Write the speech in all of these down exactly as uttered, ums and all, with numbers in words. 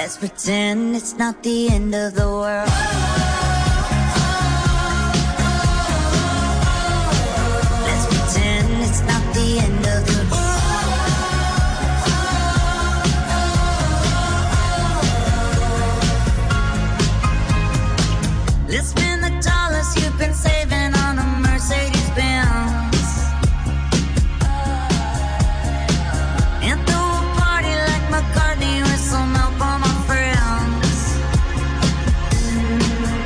Let's pretend it's not the end of the world. Let's pretend it's not the end of the world. Let's spend the dollars you've been saving on a Mercedes Benz and throw a party like McCartney with some help from my friends.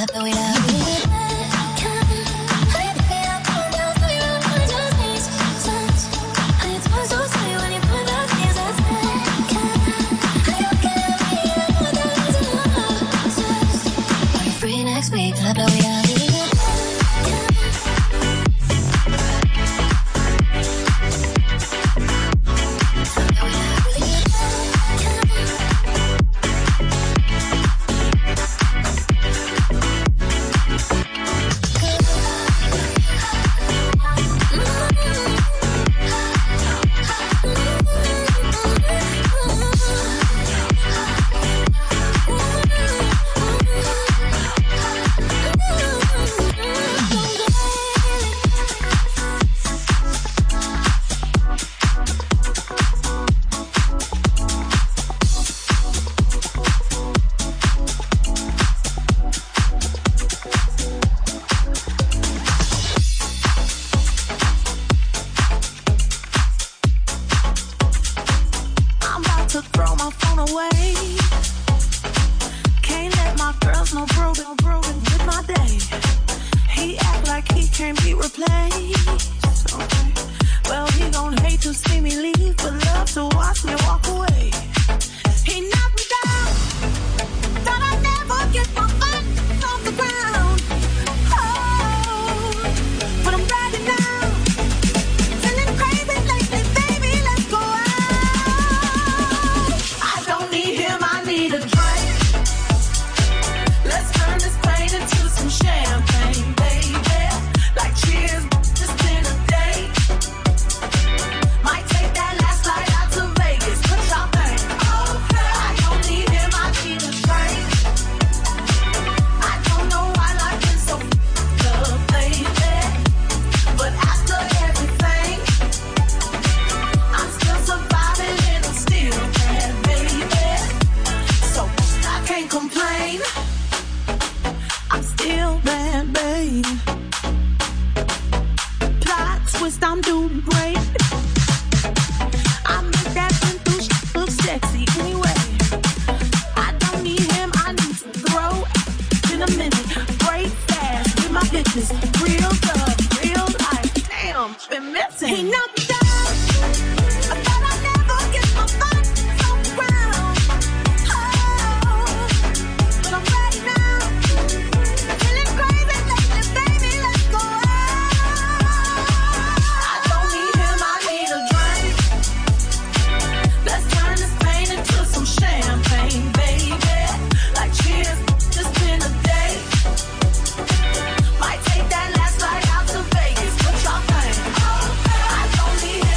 Might take that last flight out to Vegas. What y'all think? I don't need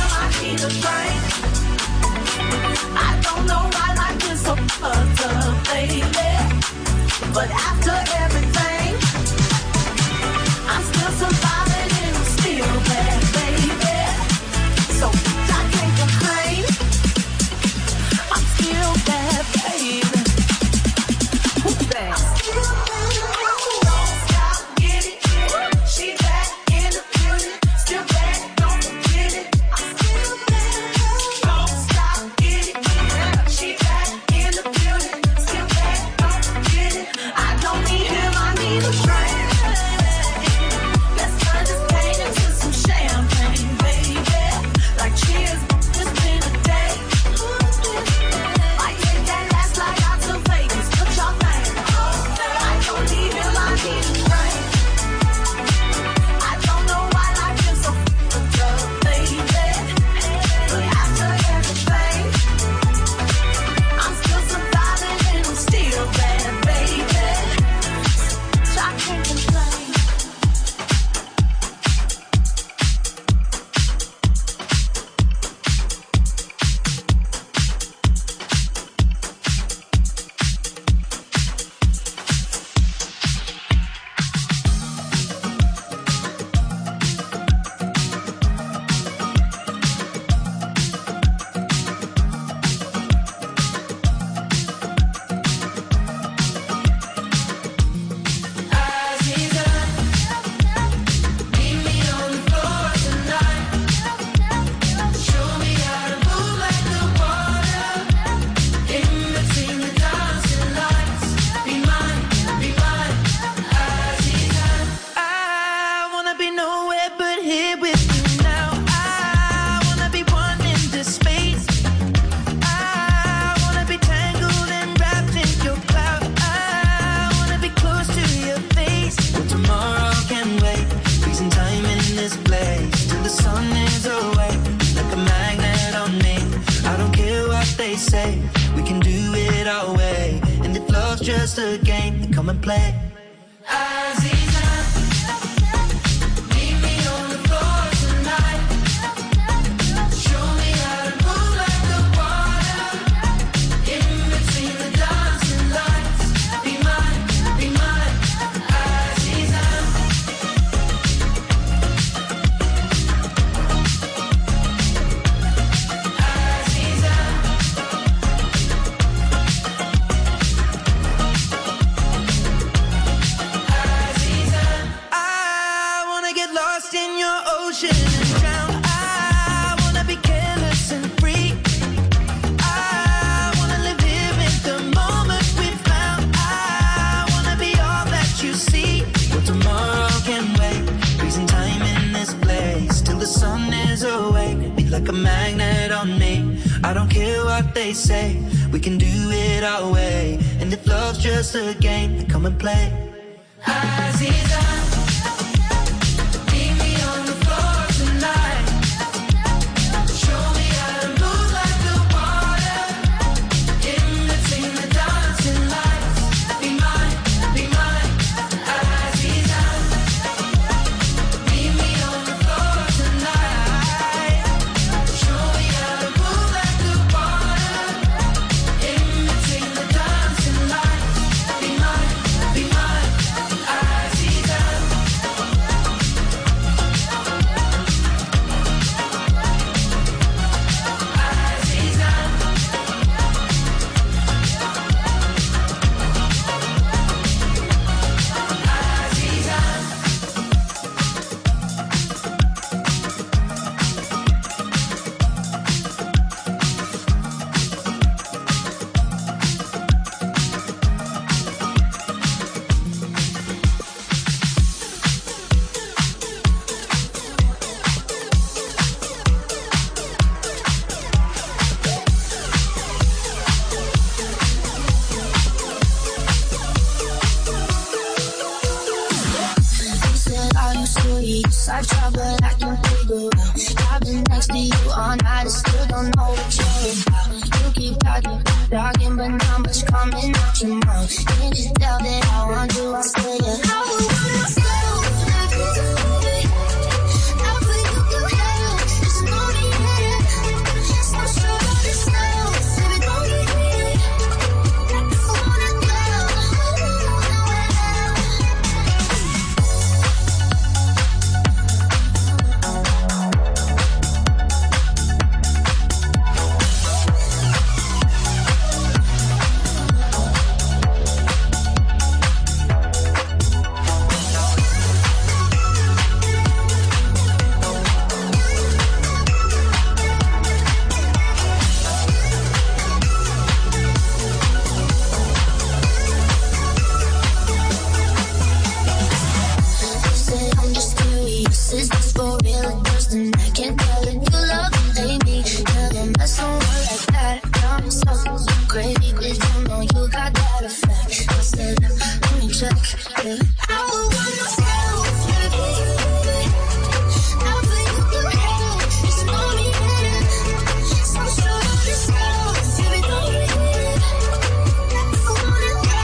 come and play. Like a magnet on me. I don't care what they say, we can do it our way. And if love's just a game, then come and play. Aziza, meet me on the floor tonight. Show me how to move like the water in between the dancing lights. Be mine, be mine, Aziza. Meet me on the floor tonight. Show me how to move like the water in between the dancing lights. Be mine, be mine, Aziza. Aziza. Aziza. You said I used to eat, I travel like you figure out. I've been next to you all night, I still don't know what you're about. You keep talking, talking, but not much coming out your mouth. Can't you tell that I want you, I say yeah. I would want myself like you do, baby. I put you through hell, just know me, yeah. So sure of yourself, baby, don't get me. I wanna go, you say I'm just curious, is this for real or just an I can't tell if you love me, baby. Never met someone like that. Got me so crazy, cause you know you got that effect. I said, let me check, yeah. I would want myself like you do, baby. I put you through hell, just know me, yeah. So sure of yourself, baby, don't get me. I wanna go,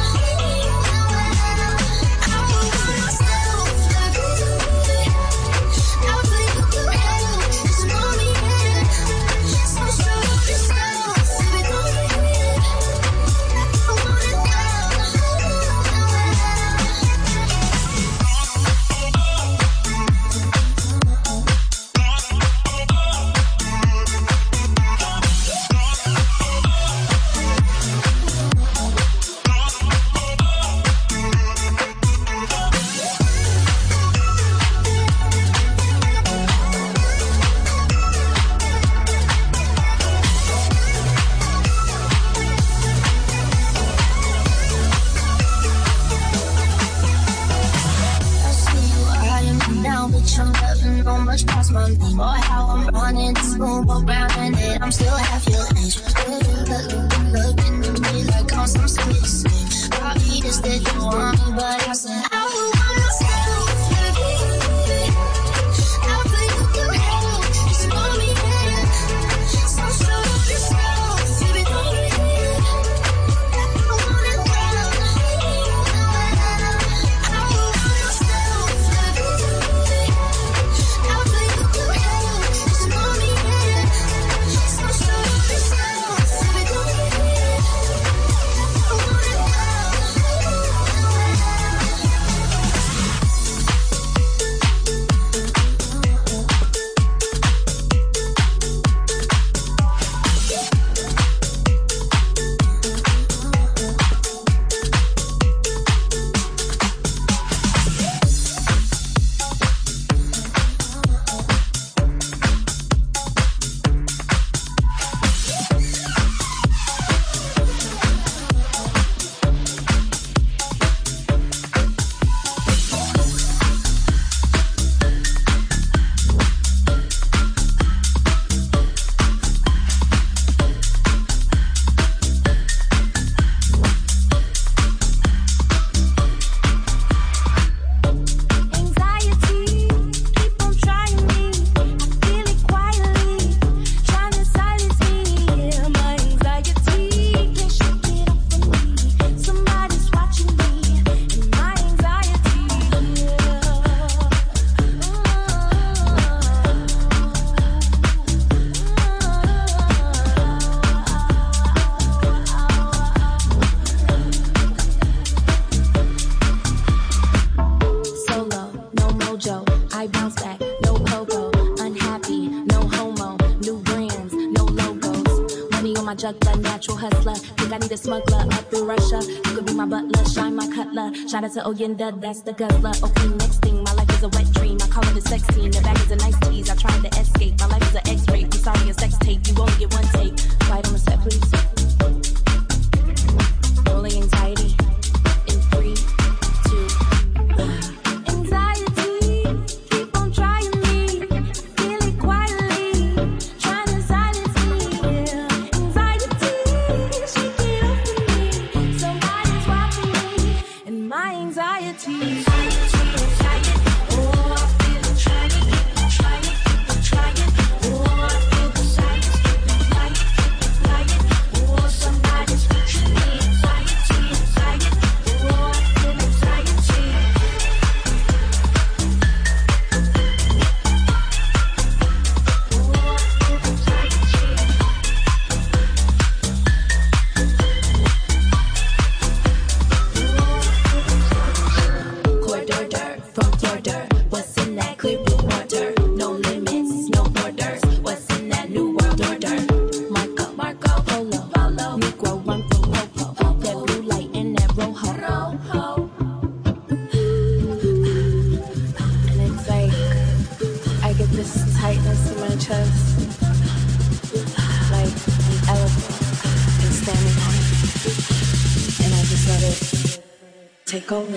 I would want myself like you do, baby. I put you through hell, just know me, yeah. So sure of yourself, baby, don't get me. I wanna go. I see you eyeing me down, bitch, I'm never know much past my name. Or how I'm running this room around and then I'm still half your age. Still look, looking at me like I'm some sweet. Probably just that you want me, but I said I would want myself like you do, baby. I put you through hell, just know me, yeah. So sure of yourself, baby, don't get me. I wanna go. juggler, natural hustler. Think I need a smuggler up through Russia. You could be my butler, shine my cutler. Shout out to Oyenda, that's the guzzler. Okay, next thing, my life is a wet dream. I call it a sex scene. The bag is a nice tease. I tried to escape. My life is an X-ray. I'm sorry, a sex tape. You only get one take. Slide on the set, please. Rolling anxiety. In three, two, one. Anxiety, keep on trying me. Feel it quietly, trying to silence me. Anxiety, shake it off to me. Somebody's watching me, and my anxiety. Oh, I feel it trying, keep on trying, keep on trying. Oh, I feel the silence, keep on lying, keep on lying. Oh, somebody's watching me. Anxiety, anxiety. Oh, I feel anxiety. Corridor from border. What's in that clear blue water? No limits, no borders. What's in that new world order? Marco, Marco, Polo, Polo. Negro run from Popo. That blue light in that rojo. Rojo. And it's like I get this tightness in my chest, like an elephant is standing on it, and I just let it take over.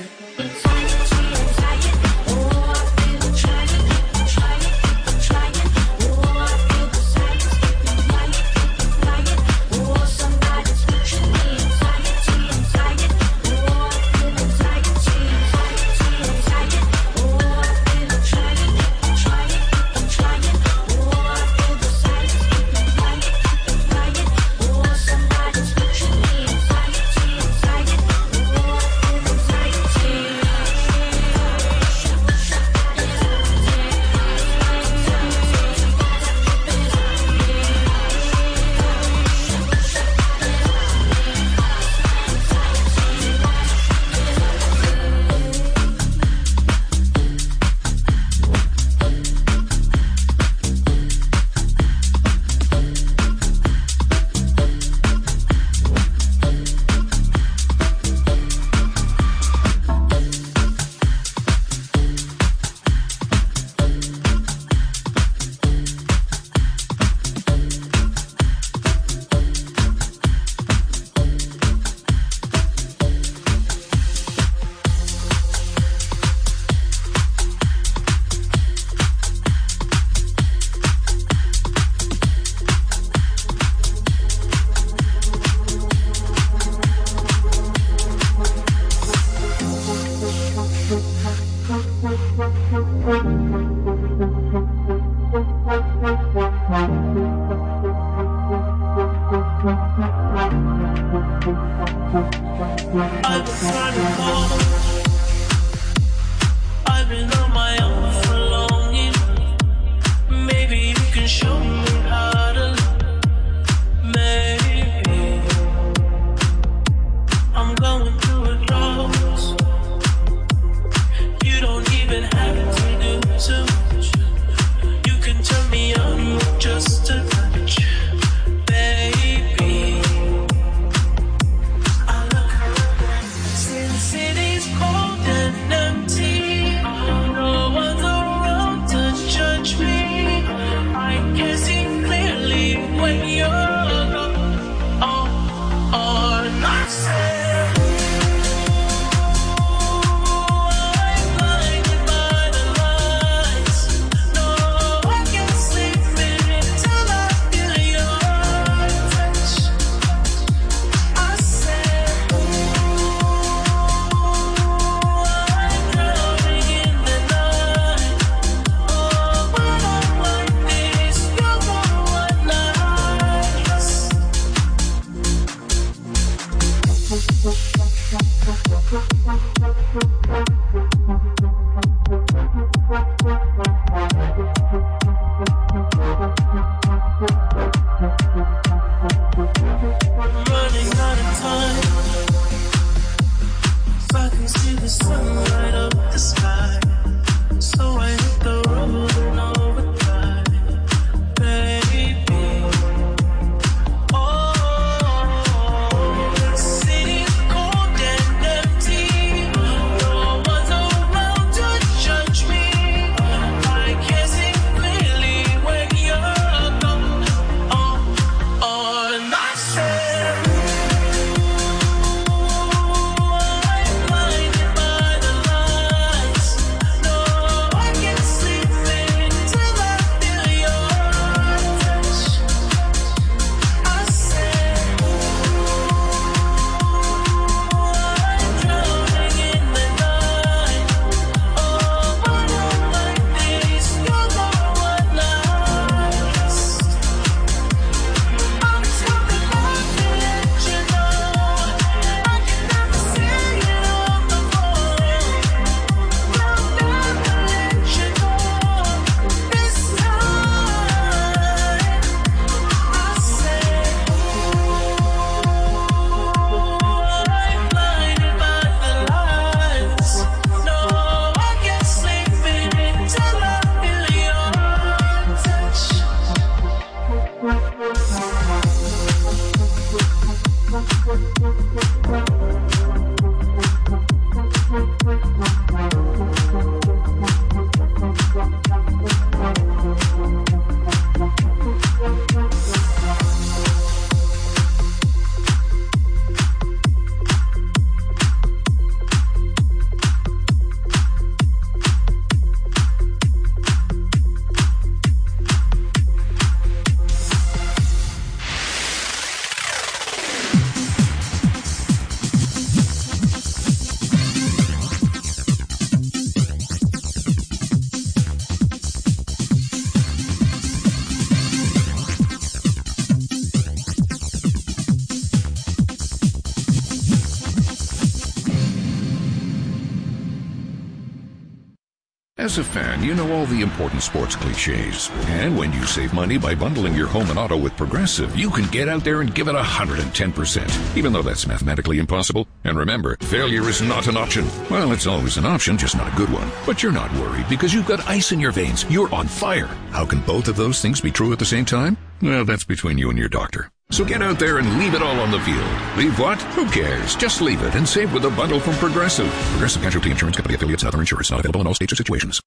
I've been trying to call. I've been on my own for long enough. Maybe you can show me how to love. Maybe I'm going through a loss. You don't even have to do too much. You can turn me on with just a touch, baby. I look around, see the city's cold and empty. No one's around to judge me. I can see clearly when you're gone. Oh, oh, and I said, I'm blinded by the lights. No, I can't sleep until I feel your touch. I said, I'm drowning in the night. Oh, when I'm like this, you're the one I miss. I'm running out of time, so I can see the sun light up the sky. So I hit the road and overdrive, baby. Oh, As a fan, you know all the important sports cliches. And when you save money by bundling your home and auto with Progressive, you can get out there and give it one hundred ten percent, even though that's mathematically impossible. And remember, failure is not an option. Well, it's always an option, just not a good one. But you're not worried because you've got ice in your veins. You're on fire. How can both of those things be true at the same time? Well, that's between you and your doctor. So get out there and leave it all on the field. Leave what? Who cares? Just leave it and save with a bundle from Progressive. Progressive Casualty Insurance Company affiliates and other insurers. Not available in all states or situations.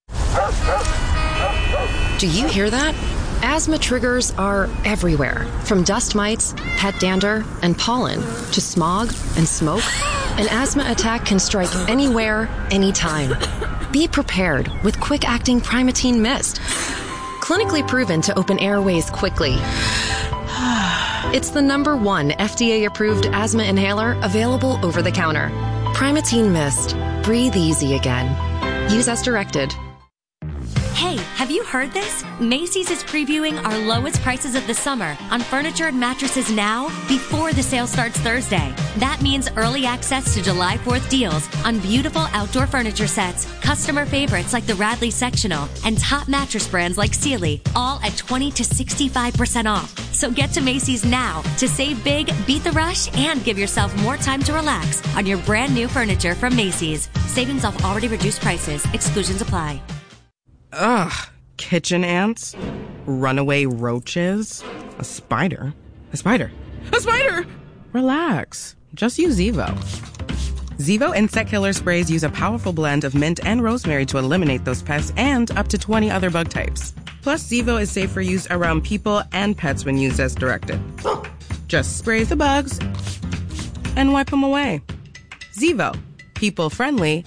Do you hear that? Asthma triggers are everywhere. From dust mites, pet dander, and pollen to smog and smoke. An asthma attack can strike anywhere, anytime. Be prepared with quick-acting Primatene Mist. Clinically proven to open airways quickly. It's the number one F D A-approved asthma inhaler available over the counter. Primatene Mist. Breathe easy again. Use as directed. Hey, have you heard this? Macy's is previewing our lowest prices of the summer on furniture and mattresses now before the sale starts Thursday. That means early access to July fourth deals on beautiful outdoor furniture sets, customer favorites like the Radley Sectional, and top mattress brands like Sealy, all at twenty to sixty-five percent off. So get to Macy's now to save big, beat the rush, and give yourself more time to relax on your brand new furniture from Macy's. Savings off already reduced prices. Exclusions apply. Ugh. Kitchen ants, runaway roaches, a spider, a spider, a spider! Relax. Just use Zevo. Zevo insect killer sprays use a powerful blend of mint and rosemary to eliminate those pests and up to twenty other bug types. Plus, Zevo is safe for use around people and pets when used as directed. Just spray the bugs and wipe them away. Zevo. People friendly,